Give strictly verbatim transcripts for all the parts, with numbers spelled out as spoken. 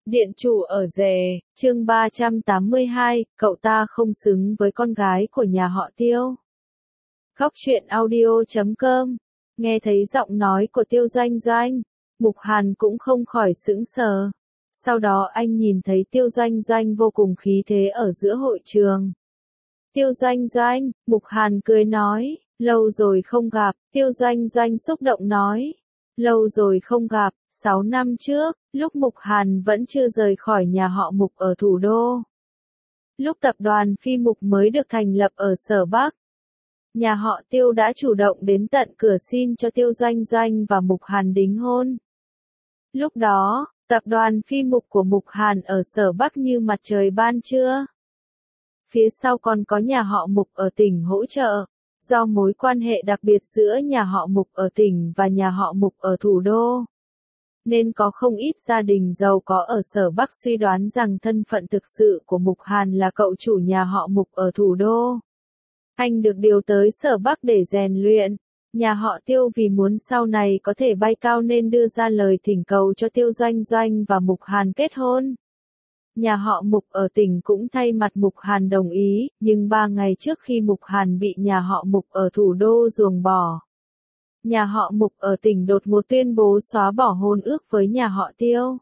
Điện chủ ở rể, chương ba trăm tám mươi hai, cậu ta không xứng với con gái của nhà họ Tiêu. Khóc chuyện audio chấm com. Nghe thấy giọng nói của Tiêu Doanh Doanh, Mục Hàn cũng không khỏi sững sờ. Sau đó anh nhìn thấy Tiêu Doanh Doanh vô cùng khí thế ở giữa hội trường. Tiêu Doanh Doanh, Mục Hàn cười nói, lâu rồi không gặp, Tiêu Doanh Doanh xúc động nói. Lâu rồi không gặp, sáu năm trước, lúc Mục Hàn vẫn chưa rời khỏi nhà họ Mục ở thủ đô. Lúc tập đoàn Phi Mục mới được thành lập ở Sở Bắc, nhà họ Tiêu đã chủ động đến tận cửa xin cho Tiêu Doanh Doanh và Mục Hàn đính hôn. Lúc đó, tập đoàn Phi Mục của Mục Hàn ở Sở Bắc như mặt trời ban trưa. Phía sau còn có nhà họ Mục ở tỉnh hỗ trợ. Do mối quan hệ đặc biệt giữa nhà họ Mục ở tỉnh và nhà họ Mục ở thủ đô, nên có không ít gia đình giàu có ở Sở Bắc suy đoán rằng thân phận thực sự của Mục Hàn là cậu chủ nhà họ Mục ở thủ đô. Anh được điều tới Sở Bắc để rèn luyện. Nhà họ Tiêu vì muốn sau này có thể bay cao nên đưa ra lời thỉnh cầu cho Tiêu Doanh Doanh và Mục Hàn kết hôn. Nhà họ Mục ở tỉnh cũng thay mặt Mục Hàn đồng ý, nhưng ba ngày trước khi Mục Hàn bị nhà họ Mục ở thủ đô ruồng bỏ, nhà họ Mục ở tỉnh đột ngột tuyên bố xóa bỏ hôn ước với nhà họ Tiêu.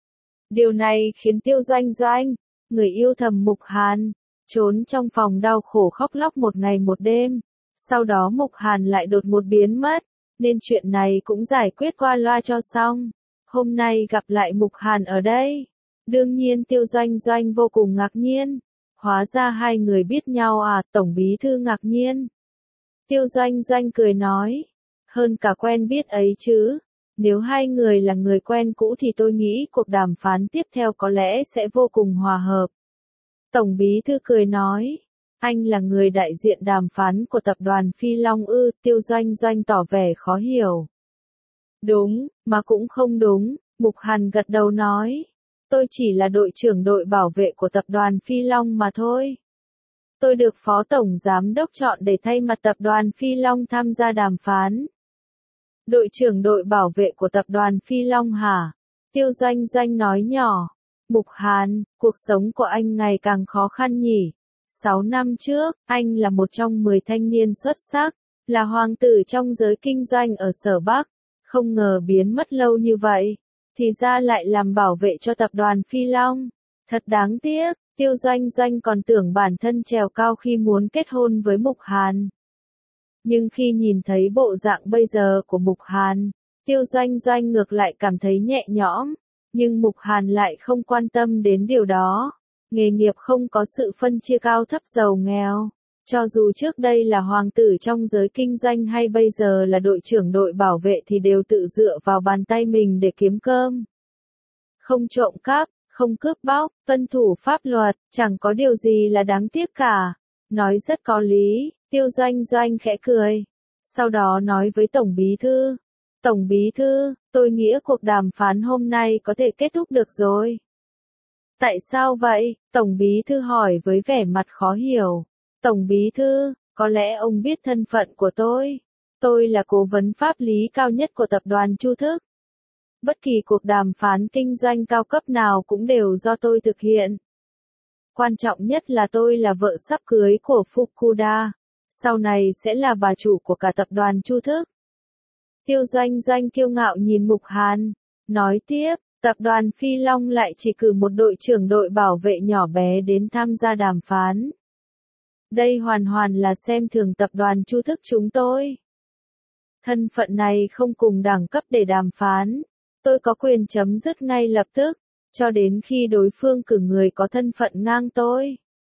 Điều này khiến Tiêu Doanh Doanh, người yêu thầm Mục Hàn, trốn trong phòng đau khổ khóc lóc một ngày một đêm. Sau đó Mục Hàn lại đột ngột biến mất, nên chuyện này cũng giải quyết qua loa cho xong. Hôm nay gặp lại Mục Hàn ở đây. Đương nhiên Tiêu Doanh Doanh vô cùng ngạc nhiên. Hóa ra hai người biết nhau à, Tổng Bí Thư ngạc nhiên. Tiêu Doanh Doanh cười nói, hơn cả quen biết ấy chứ. Nếu hai người là người quen cũ thì tôi nghĩ cuộc đàm phán tiếp theo có lẽ sẽ vô cùng hòa hợp. Tổng Bí Thư cười nói, anh là người đại diện đàm phán của tập đoàn Phi Long ư? Tiêu Doanh Doanh tỏ vẻ khó hiểu. Đúng, mà cũng không đúng, Mục Hàn gật đầu nói. Tôi chỉ là đội trưởng đội bảo vệ của tập đoàn Phi Long mà thôi. Tôi được Phó Tổng Giám đốc chọn để thay mặt tập đoàn Phi Long tham gia đàm phán. Đội trưởng đội bảo vệ của tập đoàn Phi Long hả? Tiêu Doanh Doanh nói nhỏ. Mục Hàn, cuộc sống của anh ngày càng khó khăn nhỉ? Sáu năm trước, anh là một trong mười thanh niên xuất sắc, là hoàng tử trong giới kinh doanh ở Sở Bắc. Không ngờ biến mất lâu như vậy. Thì ra lại làm bảo vệ cho tập đoàn Phi Long. Thật đáng tiếc, Tiêu Doanh Doanh còn tưởng bản thân trèo cao khi muốn kết hôn với Mục Hàn. Nhưng khi nhìn thấy bộ dạng bây giờ của Mục Hàn, Tiêu Doanh Doanh ngược lại cảm thấy nhẹ nhõm. Nhưng Mục Hàn lại không quan tâm đến điều đó. Nghề nghiệp không có sự phân chia cao thấp giàu nghèo. Cho dù trước đây là hoàng tử trong giới kinh doanh hay bây giờ là đội trưởng đội bảo vệ thì đều tự dựa vào bàn tay mình để kiếm cơm. Không trộm cắp, không cướp bóc, tuân thủ pháp luật, chẳng có điều gì là đáng tiếc cả. Nói rất có lý, Tiêu Doanh Doanh khẽ cười. Sau đó nói với Tổng Bí Thư. Tổng Bí Thư, tôi nghĩ cuộc đàm phán hôm nay có thể kết thúc được rồi. Tại sao vậy? Tổng Bí Thư hỏi với vẻ mặt khó hiểu. Tổng Bí Thư, có lẽ ông biết thân phận của tôi. Tôi là cố vấn pháp lý cao nhất của tập đoàn Chu Thức. Bất kỳ cuộc đàm phán kinh doanh cao cấp nào cũng đều do tôi thực hiện. Quan trọng nhất là tôi là vợ sắp cưới của Fukuda. Sau này sẽ là bà chủ của cả tập đoàn Chu Thức. Tiêu Doanh Doanh kiêu ngạo nhìn Mục Hàn. Nói tiếp, tập đoàn Phi Long lại chỉ cử một đội trưởng đội bảo vệ nhỏ bé đến tham gia đàm phán. Đây hoàn hoàn là xem thường tập đoàn Chu Thức chúng tôi. Thân phận này không cùng đẳng cấp để đàm phán. Tôi có quyền chấm dứt ngay lập tức, cho đến khi đối phương cử người có thân phận ngang tôi.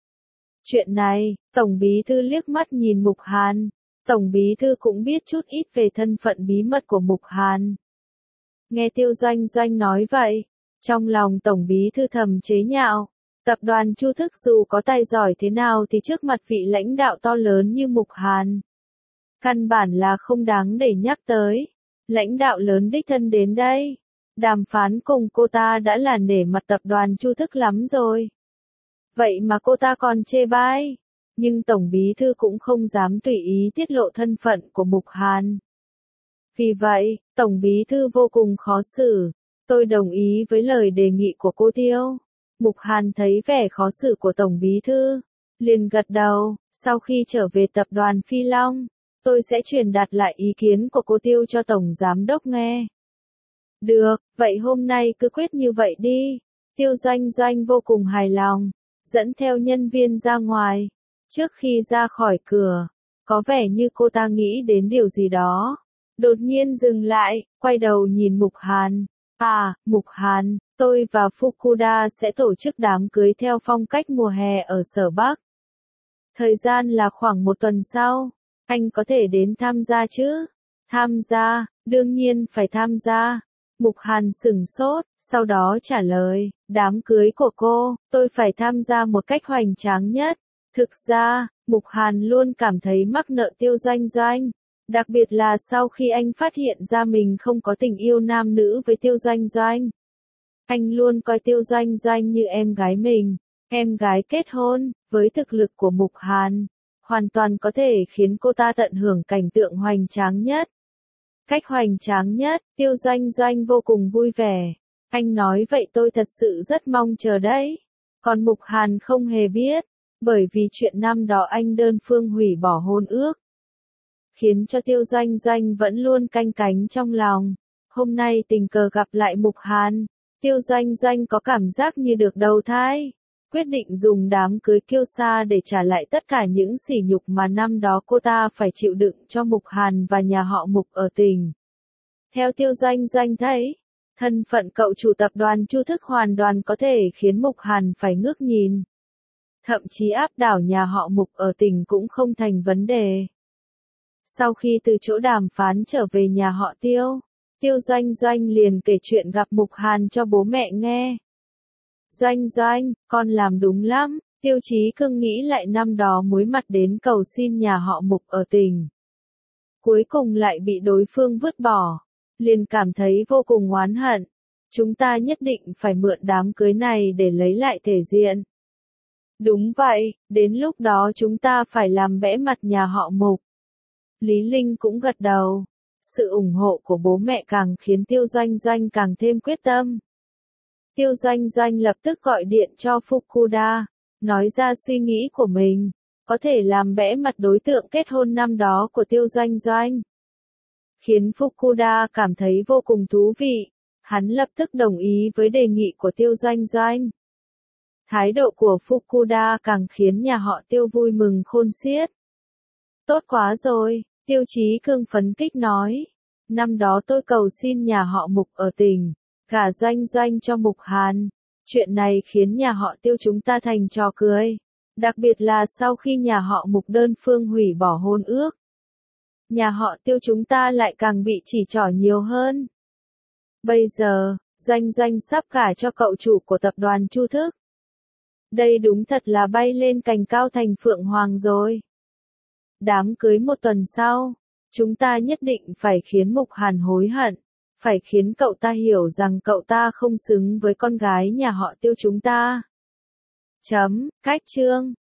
Chuyện này, Tổng Bí Thư liếc mắt nhìn Mục Hàn. Tổng Bí Thư cũng biết chút ít về thân phận bí mật của Mục Hàn. Nghe Tiêu Doanh Doanh nói vậy, trong lòng Tổng Bí Thư thầm chế nhạo. Tập đoàn Chu Thức dù có tài giỏi thế nào thì trước mặt vị lãnh đạo to lớn như Mục Hàn, căn bản là không đáng để nhắc tới. Lãnh đạo lớn đích thân đến đây, đàm phán cùng cô ta đã là nể mặt tập đoàn Chu Thức lắm rồi. Vậy mà cô ta còn chê bai. Nhưng Tổng Bí Thư cũng không dám tùy ý tiết lộ thân phận của Mục Hàn. Vì vậy, Tổng Bí Thư vô cùng khó xử. Tôi đồng ý với lời đề nghị của cô Tiêu. Mục Hàn thấy vẻ khó xử của Tổng Bí Thư, liền gật đầu. Sau khi trở về tập đoàn Phi Long, tôi sẽ truyền đạt lại ý kiến của cô Tiêu cho Tổng Giám Đốc nghe. Được, vậy hôm nay cứ quyết như vậy đi. Tiêu Doanh Doanh vô cùng hài lòng, dẫn theo nhân viên ra ngoài. Trước khi ra khỏi cửa, có vẻ như cô ta nghĩ đến điều gì đó. Đột nhiên dừng lại, quay đầu nhìn Mục Hàn. À, Mục Hàn, tôi và Fukuda sẽ tổ chức đám cưới theo phong cách mùa hè ở Sở Bắc. Thời gian là khoảng một tuần sau. Anh có thể đến tham gia chứ? Tham gia, đương nhiên phải tham gia. Mục Hàn sửng sốt, sau đó trả lời, đám cưới của cô, tôi phải tham gia một cách hoành tráng nhất. Thực ra, Mục Hàn luôn cảm thấy mắc nợ Tiêu Doanh Doanh. Đặc biệt là sau khi anh phát hiện ra mình không có tình yêu nam nữ với Tiêu Doanh Doanh. Anh luôn coi Tiêu Doanh Doanh như em gái mình. Em gái kết hôn, với thực lực của Mục Hàn, hoàn toàn có thể khiến cô ta tận hưởng cảnh tượng hoành tráng nhất. Cách hoành tráng nhất, Tiêu Doanh Doanh vô cùng vui vẻ. Anh nói vậy tôi thật sự rất mong chờ đấy. Còn Mục Hàn không hề biết, bởi vì chuyện năm đó anh đơn phương hủy bỏ hôn ước, khiến cho Tiêu Doanh Doanh vẫn luôn canh cánh trong lòng. Hôm nay tình cờ gặp lại Mục Hàn, Tiêu Doanh Doanh có cảm giác như được đầu thai. Quyết định dùng đám cưới kiêu sa để trả lại tất cả những sỉ nhục mà năm đó cô ta phải chịu đựng cho Mục Hàn và nhà họ Mục ở tỉnh. Theo Tiêu Doanh Doanh thấy, thân phận cậu chủ tập đoàn Chu Thức hoàn toàn có thể khiến Mục Hàn phải ngước nhìn. Thậm chí áp đảo nhà họ Mục ở tỉnh cũng không thành vấn đề. Sau khi từ chỗ đàm phán trở về nhà họ Tiêu, Tiêu Doanh Doanh liền kể chuyện gặp Mục Hàn cho bố mẹ nghe. Doanh Doanh, con làm đúng lắm. Tiêu Chí Cương nghĩ lại năm đó muối mặt đến cầu xin nhà họ Mục ở tỉnh, cuối cùng lại bị đối phương vứt bỏ, liền cảm thấy vô cùng oán hận. Chúng ta nhất định phải mượn đám cưới này để lấy lại thể diện. Đúng vậy, đến lúc đó chúng ta phải làm bẽ mặt nhà họ Mục. Lý Linh cũng gật đầu. Sự ủng hộ của bố mẹ càng khiến Tiêu Doanh Doanh càng thêm quyết tâm. Tiêu Doanh Doanh lập tức gọi điện cho Fukuda, nói ra suy nghĩ của mình, có thể làm bẽ mặt đối tượng kết hôn năm đó của Tiêu Doanh Doanh. Khiến Fukuda cảm thấy vô cùng thú vị, hắn lập tức đồng ý với đề nghị của Tiêu Doanh Doanh. Thái độ của Fukuda càng khiến nhà họ Tiêu vui mừng khôn xiết. Tốt quá rồi, Tiêu Chí Cương phấn kích nói. Năm đó tôi cầu xin nhà họ Mục ở tỉnh, gả Doanh Doanh cho Mục Hàn. Chuyện này khiến nhà họ Tiêu chúng ta thành trò cười. Đặc biệt là sau khi nhà họ Mục đơn phương hủy bỏ hôn ước, nhà họ Tiêu chúng ta lại càng bị chỉ trỏ nhiều hơn. Bây giờ, Doanh Doanh sắp gả cho cậu chủ của tập đoàn Chu Thức. Đây đúng thật là bay lên cành cao thành phượng hoàng rồi. Đám cưới một tuần sau, chúng ta nhất định phải khiến Mục Hàn hối hận, phải khiến cậu ta hiểu rằng cậu ta không xứng với con gái nhà họ Tiêu chúng ta. Chấm, cách chương.